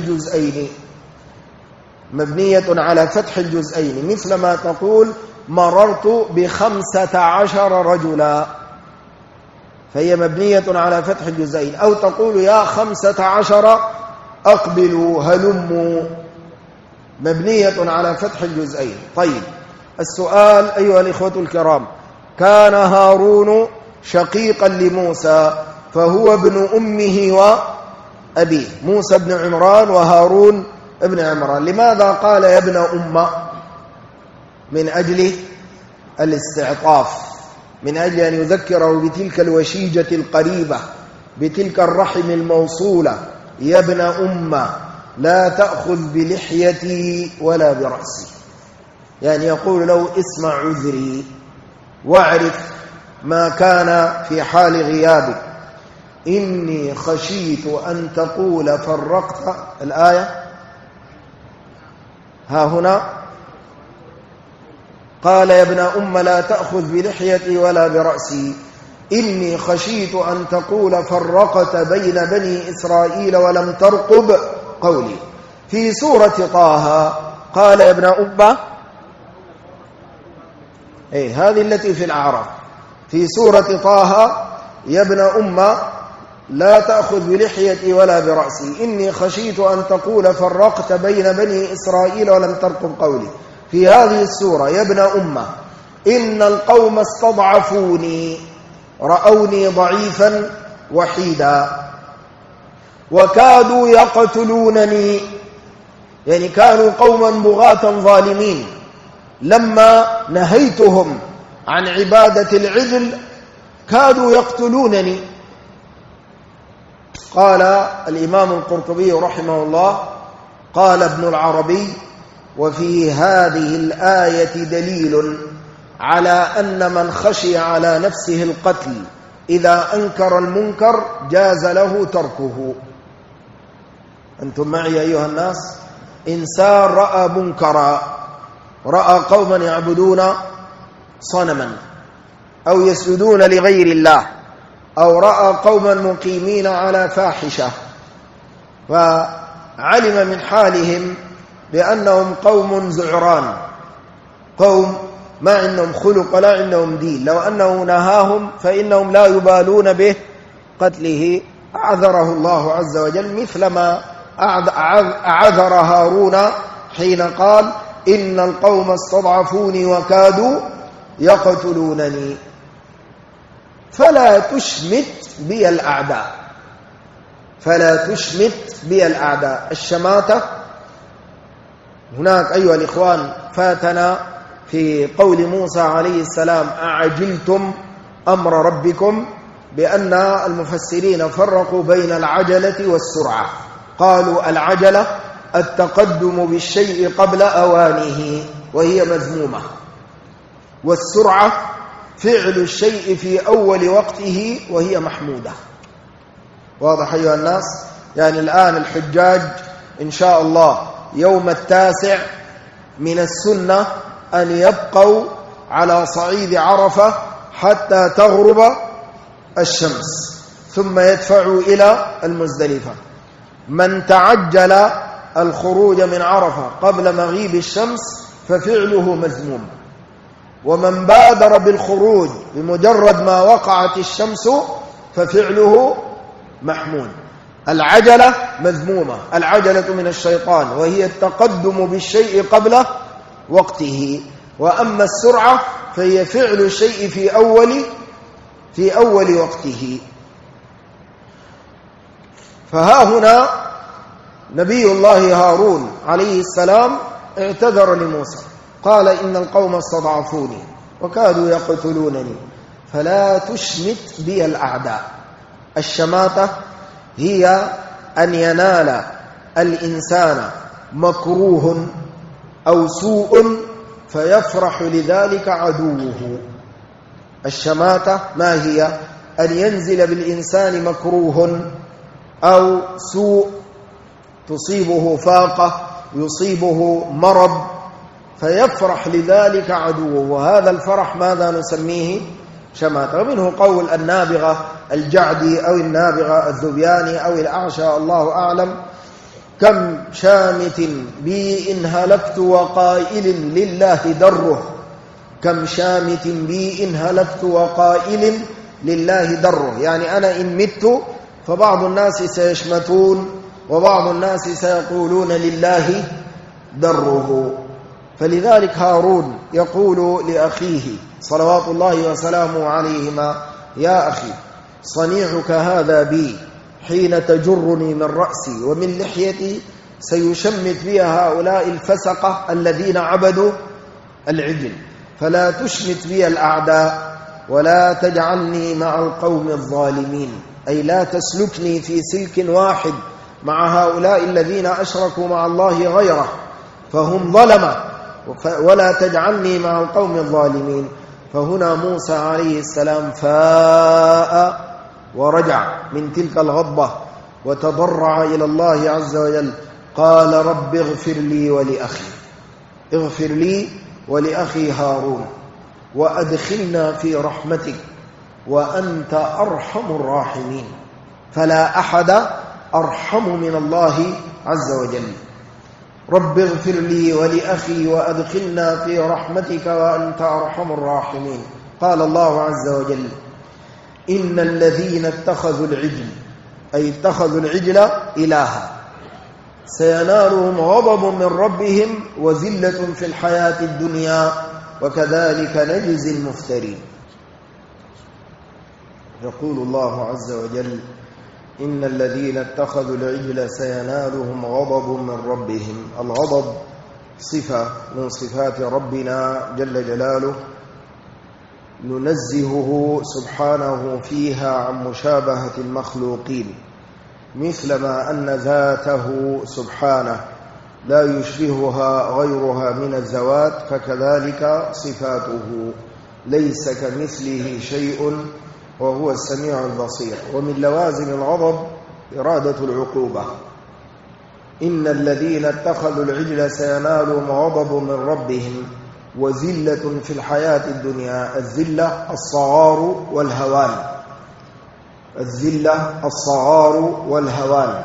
Speaker 2: فتح الجزئين، مثل ما تقول مررت ب15 رجلا، فهي مبنية على فتح الجزئين. أو تقول يا 15 أقبلوا هلموا، مبنية على فتح الجزئين. طيب السؤال أيها الإخوة الكرام، كان هارون شقيقا لموسى فهو ابن أمه وأبيه، موسى بن عمران وهارون ابن عمران. لماذا قال يا ابن أم؟ من أجل الاستعطاف، من أجل أن يذكره بتلك الوشيجة القريبة، بتلك الرحم الموصولة. يا ابن أم لا تأخذ بلحيتي ولا برأسي، يعني يقول له اسمع عذري واعرف ما كان في حال غيابك، إني خشيت أن تقول فرقت الآية. ها هنا قال يا ابن أم لا تأخذ بلحيتي ولا برأسي إني خشيت أن تقول فرقت بين بني إسرائيل ولم ترقب قولي. في سورة طه قال يا ابن أم، هذه التي في الأعراف. في سورة طه يا ابن أم لا تأخذ بلحيتي ولا برأسي إني خشيت أن تقول فرقت بين بني إسرائيل ولم ترقب قولي. في هذه السورة يا ابن أم إن القوم استضعفوني رأوني ضعيفا وحيدا وكادوا يقتلونني، يعني كانوا قوما بغاة ظالمين، لما نهيتهم عن عبادة العجل كادوا يقتلونني. قال الإمام القرطبي رحمه الله قال ابن العربي وفي هذه الآية دليل على أن من خشي على نفسه القتل إذا أنكر المنكر جاز له تركه. أنتم معي أيها الناس؟ إنسان رأى منكرا، رأى قوما يعبدون صنما أو يسجدون لغير الله، أو رأى قوما مقيمين على فاحشة، فعلم من حالهم بأنهم قوم زعران، قوم ما عندهم خلق ولا عندهم دين، لو أنه نهاهم فإنهم لا يبالون به قتله، أعذره الله عز وجل مثلما أعذر هارون حين قال إن القوم استضعفوني وكادوا يقتلونني. فلا تشمت بي الأعداء، فلا تشمت بي الأعداء. الشماتة هناك أيها الإخوان فاتنا في قول موسى عليه السلام أعجلتم أمر ربكم، بأن المفسرين فرقوا بين العجلة والسرعة. قالوا العجلة التقدم بالشيء قبل أوانه وهي مذمومة، والسرعة فعل الشيء في أول وقته وهي محمودة. واضح أيها الناس؟ يعني الآن الحجاج إن شاء الله يوم 9 من السنة أن يبقوا على صعيد عرفة حتى تغرب الشمس ثم يدفعوا إلى المزدلفة. من تعجل الخروج من عرفة قبل مغيب الشمس ففعله مذموم، ومن بادر بالخروج بمجرد ما وقعت الشمس ففعله محمود. العجلة مذمومة، العجلة من الشيطان وهي التقدم بالشيء قبل وقته، وأما السرعة فهي فعل الشيء في أول وقته. فها هنا نبي الله هارون عليه السلام اعتذر لموسى، قال إن القوم استضعفوني وكادوا يقتلونني فلا تشمت بي الأعداء. الشماتة هي أن ينال الإنسان مكروه أو سوء فيفرح لذلك عدوه. الشماتة ما هي؟ أن ينزل بالإنسان مكروه أو سوء، تصيبه فاقة، يصيبه مرض، فيفرح لذلك عدوه، وهذا الفرح ماذا نسميه؟ شماتة. ومنه قول النابغة الجعدي أو النابغة الذبياني أو الأعشى الله أعلم: كم شامت بي إن هلكت وقائل لله دره، كم شامت بي إن هلكت وقائل لله دره. يعني أنا إن مت فبعض الناس سيشمتون وبعض الناس سيقولون لله دره. فلذلك هارون يقول لأخيه صلوات الله وسلامه عليهما: يا أخي صنيعك هذا بي حين تجرني من رأسي ومن لحيتي سيشمت بي هؤلاء الفسقة الذين عبدوا العجل، فلا تشمت بي الأعداء ولا تجعلني مع القوم الظالمين، أي لا تسلكني في سلك واحد مع هؤلاء الذين أشركوا مع الله غيره فهم ظلمة، ولا تجعلني مع القوم الظالمين. فهنا موسى عليه السلام فاء ورجع من تلك الغضبة وتضرع إلى الله عز وجل، قال: رب اغفر لي ولأخي. اغفر لي ولأخي هارون وأدخلنا في رحمتك وأنت أرحم الراحمين. فلا أحد أرحم من الله عز وجل. رب اغفر لي ولأخي وأدخلنا في رحمتك وأنت أرحم الراحمين. قال الله عز وجل: إن الذين اتخذوا العجل، أي اتخذوا العجل إلها، سينالهم غضب من ربهم وذلة في الحياة الدنيا وكذلك نجزي المفترين. يقول الله عز وجل: إن الذين اتخذوا العجل سينالهم غضب من ربهم. الغضب صفة من صفات ربنا جل جلاله ننزهه سبحانه فيها عن مشابهة المخلوقين، مثلما أن ذاته سبحانه لا يشبهها غيرها من الذوات، فكذلك صفاته ليس كمثله شيء وهو السميع البصير. ومن لوازم الغضب إرادة العقوبة. إن الذين اتخذوا العجل سينالهم غضب من ربهم وذلة في الحياة الدنيا. الذلة الصغار والهوان، الذلة الصغار والهوان.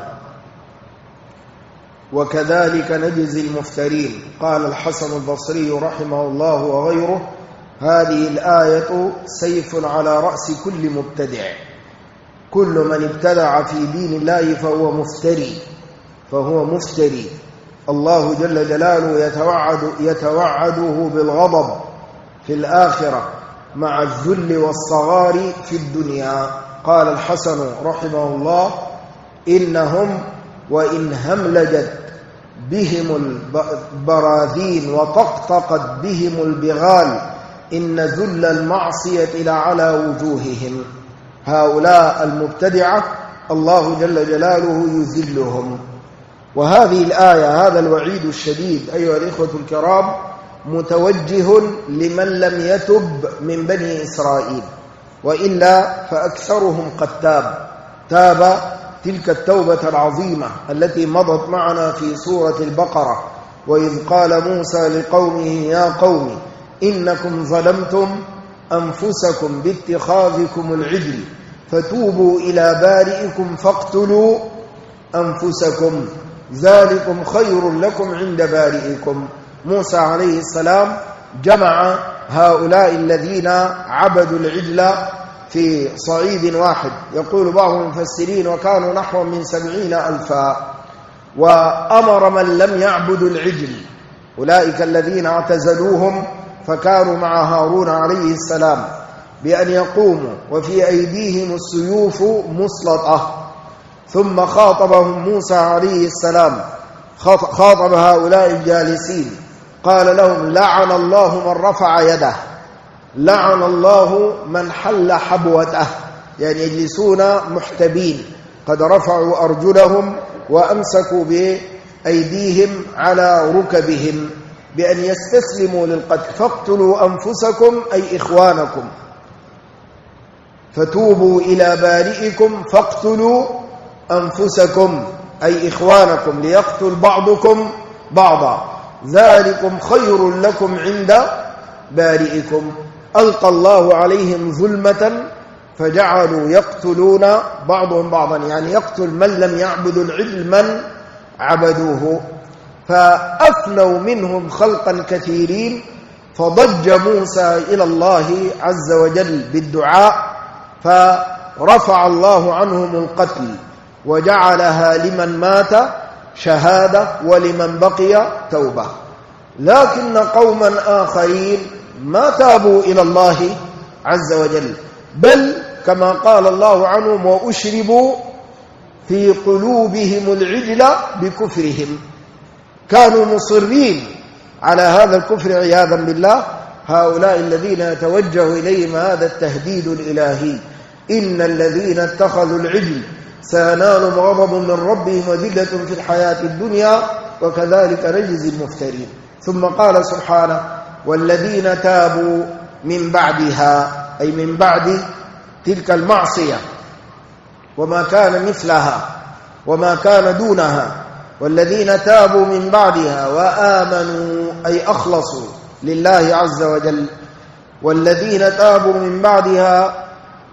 Speaker 2: وكذلك نجزي المفترين. قال الحسن البصري رحمه الله وغيره: هذه الآية سيف على رأس كل مبتدع. كل من ابتدع في دين الله فهو مفتري، فهو مفتري. الله جل جلاله يتوعده بالغضب في الآخرة مع الذل والصغار في الدنيا. قال الحسن رحمه الله: إنهم وإن هملجت بهم البراذين وطقطقت بهم البغال إن ذل المعصية لعلى وجوههم. هؤلاء المبتدعة الله جل جلاله يذلهم. وهذه الآية، هذا الوعيد الشديد أيها الإخوة الكرام، متوجه لمن لم يتب من بني إسرائيل، وإلا فأكثرهم قد تاب تلك التوبة العظيمة التي مضت معنا في سورة البقرة: وإذ قال موسى لقومه يا قوم إنكم ظلمتم أنفسكم باتخاذكم العجل فتوبوا إلى بارئكم فاقتلوا أنفسكم ذلكم خير لكم عند بارئكم. موسى عليه السلام جمع هؤلاء الذين عبدوا العجل في صعيد واحد. يقول بعض المفسرين وكانوا نحو من 70,000، وأمر من لم يعبدوا العجل، أولئك الذين اعتزلوهم فكانوا مع هارون عليه السلام، بأن يقوموا وفي أيديهم السيوف مسلطة. ثم خاطبهم موسى عليه السلام، خاطب هؤلاء الجالسين، قال لهم: لعن الله من رفع يده، لعن الله من حل حبوته، يعني يجلسون محتبين قد رفعوا أرجلهم وأمسكوا بأيديهم على ركبهم بأن يستسلموا للقتل. فاقتلوا أنفسكم أي إخوانكم، فتوبوا إلى بارئكم فاقتلوا أنفسكم أي إخوانكم ليقتل بعضكم بعضا ذلكم خير لكم عند بارئكم. ألقى الله عليهم ظلمة فجعلوا يقتلون بعضهم بعضا، يعني يقتل من لم يعبدوا العجل من عبدوه. فأفنوا منهم خلقا كثيرين، فضج موسى إلى الله عز وجل بالدعاء، فرفع الله عنهم القتل وجعلها لمن مات شهادة ولمن بقي توبة. لكن قوما آخرين ما تابوا إلى الله عز وجل، بل كما قال الله عنهم: وأشربوا في قلوبهم العجل بكفرهم. كانوا مصرين على هذا الكفر عياذا بالله. هؤلاء الذين يتوجه إليهم هذا التهديد الإلهي: إن الذين اتخذوا العجل سينالهم غضب من ربهم وذلة في الحياة الدنيا وكذلك نجزي المفترين. ثم قال سبحانه: والذين تابوا من بعدها، أي من بعد تلك المعصية وما كان مثلها وما كان دونها، والذين تابوا من بعدها وآمنوا أي أخلصوا لله عز وجل. والذين تابوا من بعدها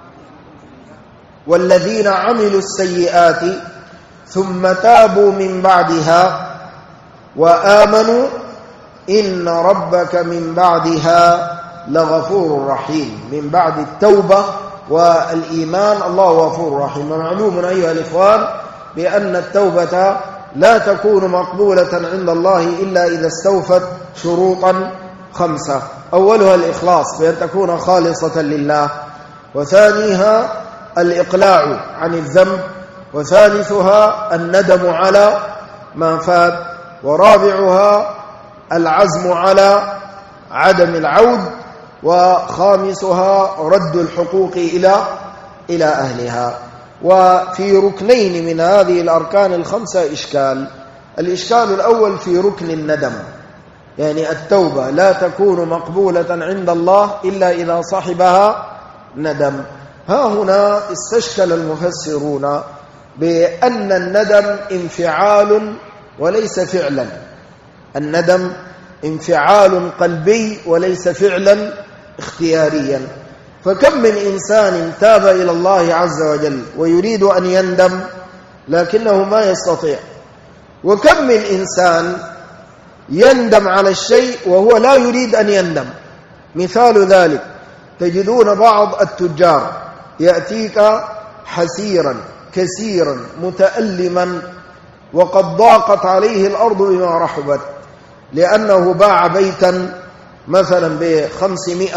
Speaker 2: والذين عملوا السيئات ثم تابوا من بعدها وآمنوا إن ربك من بعدها لغفور رحيم. من بعد التوبة والإيمان الله غفور رحيم. ومعلوم أيها الإخوان بأن التوبة لا تكون مقبولة عند الله إلا إذا استوفت شروطا 5. أولها الإخلاص بأن تكون خالصة لله، وثانيها الإقلاع عن الذنب، وثالثها الندم على ما فات، ورابعها العزم على عدم العود، وخامسها رد الحقوق إلى أهلها. وفي ركنين من هذه الأركان 5 إشكال. الإشكال الأول في ركن الندم، يعني التوبة لا تكون مقبولة عند الله إلا إذا صحبها ندم. ها هنا استشكل المفسرون بأن الندم انفعال وليس فعلا. الندم انفعال قلبي وليس فعلا اختياريا. فكم من إنسان تاب إلى الله عز وجل ويريد أن يندم لكنه ما يستطيع، وكم من إنسان يندم على الشيء وهو لا يريد أن يندم. مثال ذلك تجدون بعض التجار يأتيك حسيرا كثيرا متألما وقد ضاقت عليه الأرض بما رحبت، لأنه باع بيتا مثلا ب500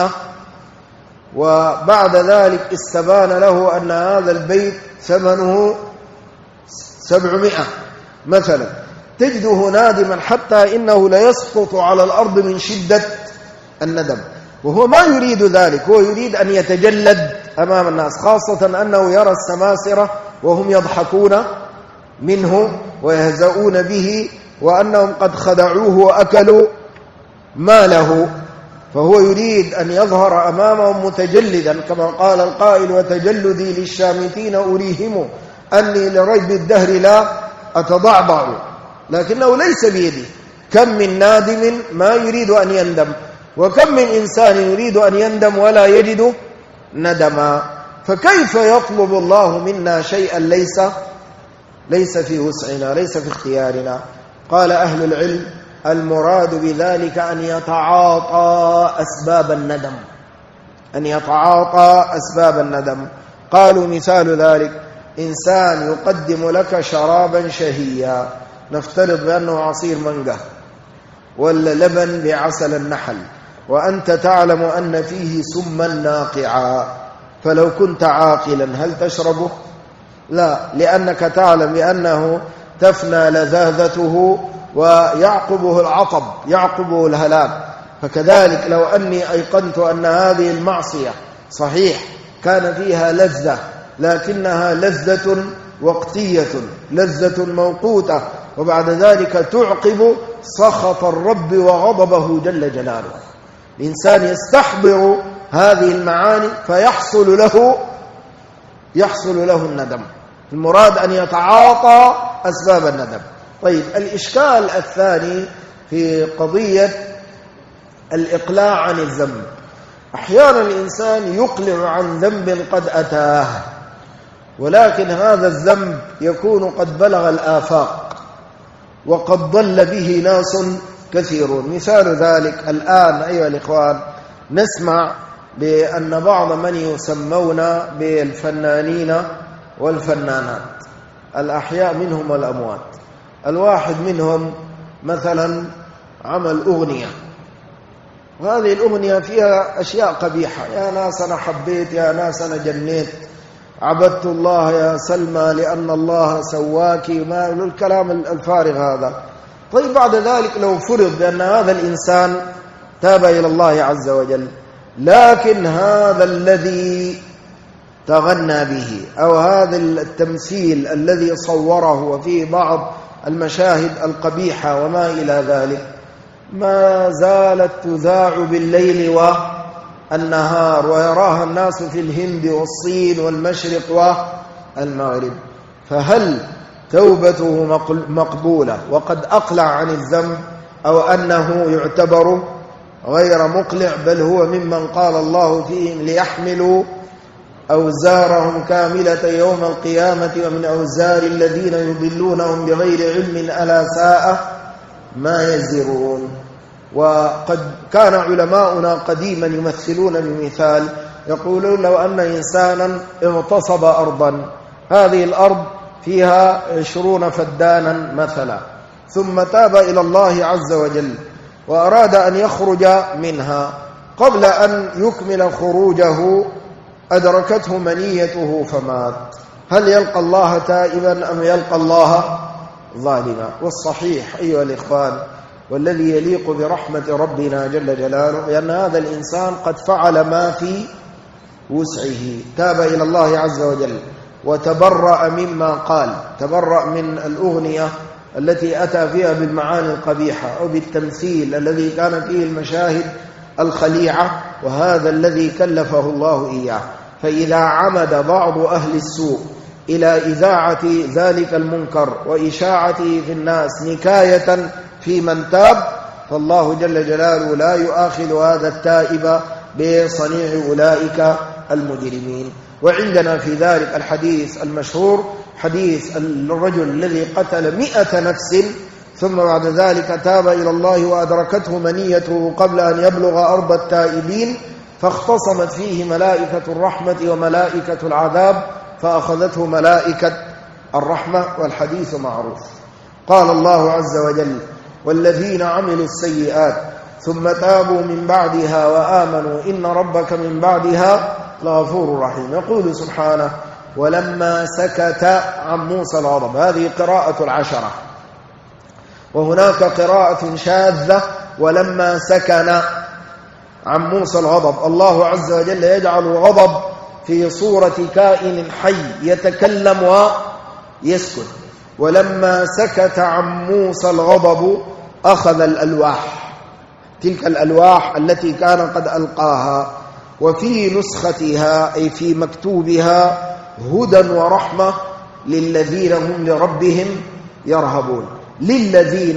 Speaker 2: وبعد ذلك استبان له أن هذا البيت ثمنه 700 مثلا. تجده نادما حتى إنه ليسقط على الأرض من شدة الندم، وهو ما يريد ذلك. هو يريد أن يتجلد أمام الناس، خاصة أنه يرى السماسرة وهم يضحكون منه ويهزؤون به وأنهم قد خدعوه وأكلوا ماله، فهو يريد أن يظهر أمامهم متجلدا، كما قال القائل: وتجلدي للشامتين أريهم أني لريب الدهر لا أتضعضع. لكنه ليس بيده. كم من نادم ما يريد أن يندم، وكم من إنسان يريد أن يندم ولا يجد ندما. فكيف يطلب الله منا شيئا ليس في وسعنا، ليس في اختيارنا؟ قال أهل العلم: المراد بذلك أن يتعاطى أسباب الندم، أن يتعاطى أسباب الندم. قالوا مثال ذلك: إنسان يقدم لك شرابا شهيا، نفترض بأنه عصير منقه ولا لبن بعسل النحل، وأنت تعلم أن فيه سما ناقعا، فلو كنت عاقلا هل تشربه؟ لا، لأنك تعلم بأنه تفنى لذاذته ويعقبه العطب، يعقبه الهلاك. فكذلك لو أني أيقنت أن هذه المعصية صحيح كان فيها لذة، لكنها لذة وقتية، لذة موقوتة، وبعد ذلك تعقب سخط الرب وغضبه جل جلاله. الإنسان يستحضر هذه المعاني فيحصل له الندم. المراد أن يتعاطى أسباب الندم. طيب، الإشكال الثاني في قضية الإقلاع عن الذنب. أحيانا الإنسان يقلع عن ذنب قد أتاه، ولكن هذا الذنب يكون قد بلغ الآفاق وقد ضل به ناس كثيرون. مثال ذلك الآن أيها الإخوان نسمع بأن بعض من يسمون بالفنانين والفنانات، الأحياء منهم والأموات، الواحد منهم مثلا عمل أغنية، وهذه الأغنية فيها أشياء قبيحة: يا ناس أنا حبيت، يا ناس أنا جنيت، عبدت الله يا سلمى لأن الله سواكي، ما الكلام الفارغ هذا. طيب، بعد ذلك لو فرض بأن هذا الإنسان تاب إلى الله عز وجل، لكن هذا الذي تغنى به أو هذا التمثيل الذي صوره وفيه بعض المشاهد القبيحة وما إلى ذلك ما زالت تذاع بالليل والنهار، ويراها الناس في الهند والصين والمشرق والمغرب، فهل توبته مقبولة وقد أقلع عن الذنب، أو أنه يعتبر غير مقلع، بل هو ممن قال الله فيهم ليحملوا أوزارهم كاملة يوم القيامة ومن أوزار الذين يضلونهم بغير علم ألا ساء ما يزرون. وقد كان علماؤنا قديما يمثلون بمثال، يقولون لو أن إنسانا اغتصب أرضا، هذه الأرض فيها 20 فدانا مثلا، ثم تاب إلى الله عز وجل وأراد أن يخرج منها، قبل أن يكمل خروجه أدركته منيته فمات، هل يلقى الله تائبا أم يلقى الله ظالما؟ والصحيح أيها الإخوان والذي يليق برحمة ربنا جل جلاله لأن هذا الإنسان قد فعل ما في وسعه، تاب إلى الله عز وجل وتبرأ مما قال، تبرأ من الأغنية التي أتى فيها بالمعاني القبيحة أو بالتمثيل الذي كان فيه المشاهد الخليعة، وهذا الذي كلفه الله إياه. فإذا عمد بعض أهل السوء إلى إذاعة ذلك المنكر وإشاعته في الناس نكاية في من تاب، فالله جل جلاله لا يؤاخذ هذا التائب بصنيع أولئك المجرمين. وعندنا في ذلك الحديث المشهور، حديث الرجل الذي قتل 100 نفس ثم بعد ذلك تاب إلى الله وأدركته منيته قبل أن يبلغ أرض التائبين، فاختصمت فيه ملائكة الرحمة وملائكة العذاب فأخذته ملائكة الرحمة، والحديث معروف. قال الله عز وجل: والذين عملوا السيئات ثم تابوا من بعدها وآمنوا إن ربك من بعدها لغفور رحيم. يقول سبحانه: ولما سكت عن موسى الغضب، هذه قراءة العشرة. وهناك قراءة شاذة: ولما سكن عن موسى الغضب. الله عز وجل يجعل الغضب في صورة كائن حي يتكلم ويسكت. ولما سكت عن موسى الغضب أخذ الألواح، تلك الألواح التي كان قد ألقاها، وفي نسختها أي في مكتوبها هدى ورحمة للذين هم لربهم يرهبون. للذين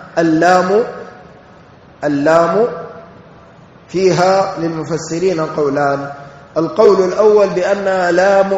Speaker 2: اللام فيها للمفسرين قولان. القول الأول بأنها لام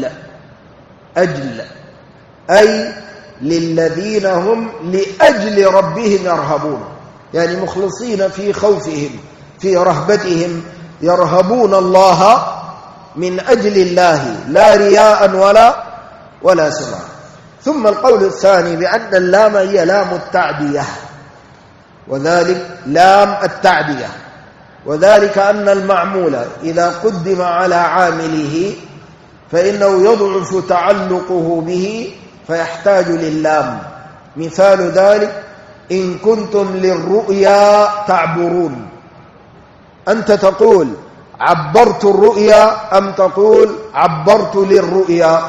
Speaker 2: أجل أي للذين هم لأجل ربهم يرهبون، يعني مخلصين في خوفهم في رهبتهم، يرهبون الله من أجل الله لا رياء ولا سمعة. ثم القول الثاني بأن اللام هي لام التعدية، وذلك لام التعدية، وذلك أن المعمول إذا قدم على عامله فإنه يضعف تعلقه به فيحتاج للام. مثال ذلك: إن كنتم للرؤيا تعبرون، أنت تقول عبرت الرؤيا أم تقول عبرت للرؤيا؟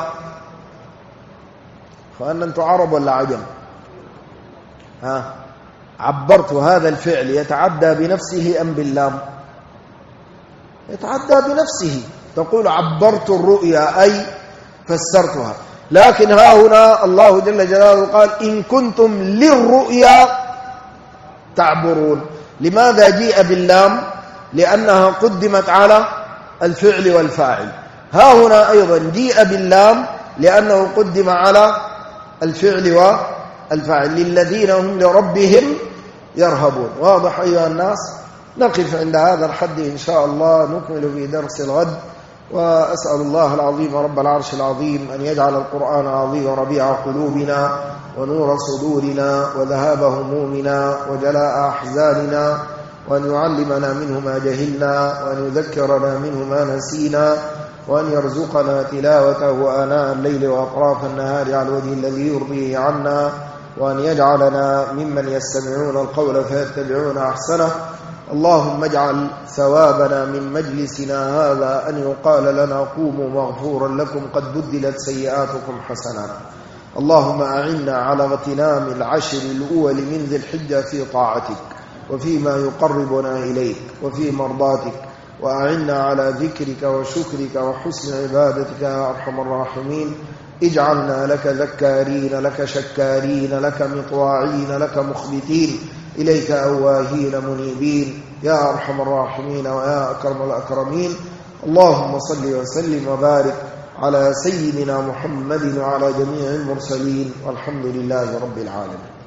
Speaker 2: فأن أنتم عرب ولا عجم؟ عبرت هذا الفعل يتعدى بنفسه أم باللام؟ يتعدى بنفسه، تقول عبرت الرؤيا أي فسرتها. لكن ها هنا الله جل جلاله قال: إن كنتم للرؤيا تعبرون. لماذا جيء باللام؟ لأنها قدمت على الفعل والفاعل. ها هنا أيضا جيء باللام لأنه قدم على الفعل والفاعل، للذين هم لربهم يرهبون. واضح أيها الناس؟ نقف عند هذا الحد إن شاء الله، نكمل في درس الغد. وأسأل الله العظيم رب العرش العظيم أن يجعل القرآن العظيم ربيع قلوبنا ونور صدورنا وذهاب همومنا وجلاء أحزاننا، وأن يعلمنا منه ما جهلنا، وأن يذكرنا منه ما نسينا، وأن يرزقنا تلاوته آناء الليل وأطراف النهار على الوجه الذي يرضيه عنا، وأن يجعلنا ممن يستمعون القول فيتبعون أحسنه. اللهم اجعل ثوابنا من مجلسنا هذا أن يقال لنا قوموا مغفورا لكم قد بدلت سيئاتكم حسنات. اللهم أعنا على اغتنام العشر الأول من ذي الحجة في طاعتك وفيما يقربنا إليك وفي مرضاتك، وأعنا على ذكرك وشكرك وحسن عبادتك يا أرحم الراحمين. اجعلنا لك ذكارين لك شكارين لك مطواعين لك مخبتين. إليك أواهين منيبين يا أرحم الراحمين ويا أكرم الأكرمين. اللهم صل وسلم وبارك على سيدنا محمد وعلى جميع المرسلين والحمد لله رب العالمين.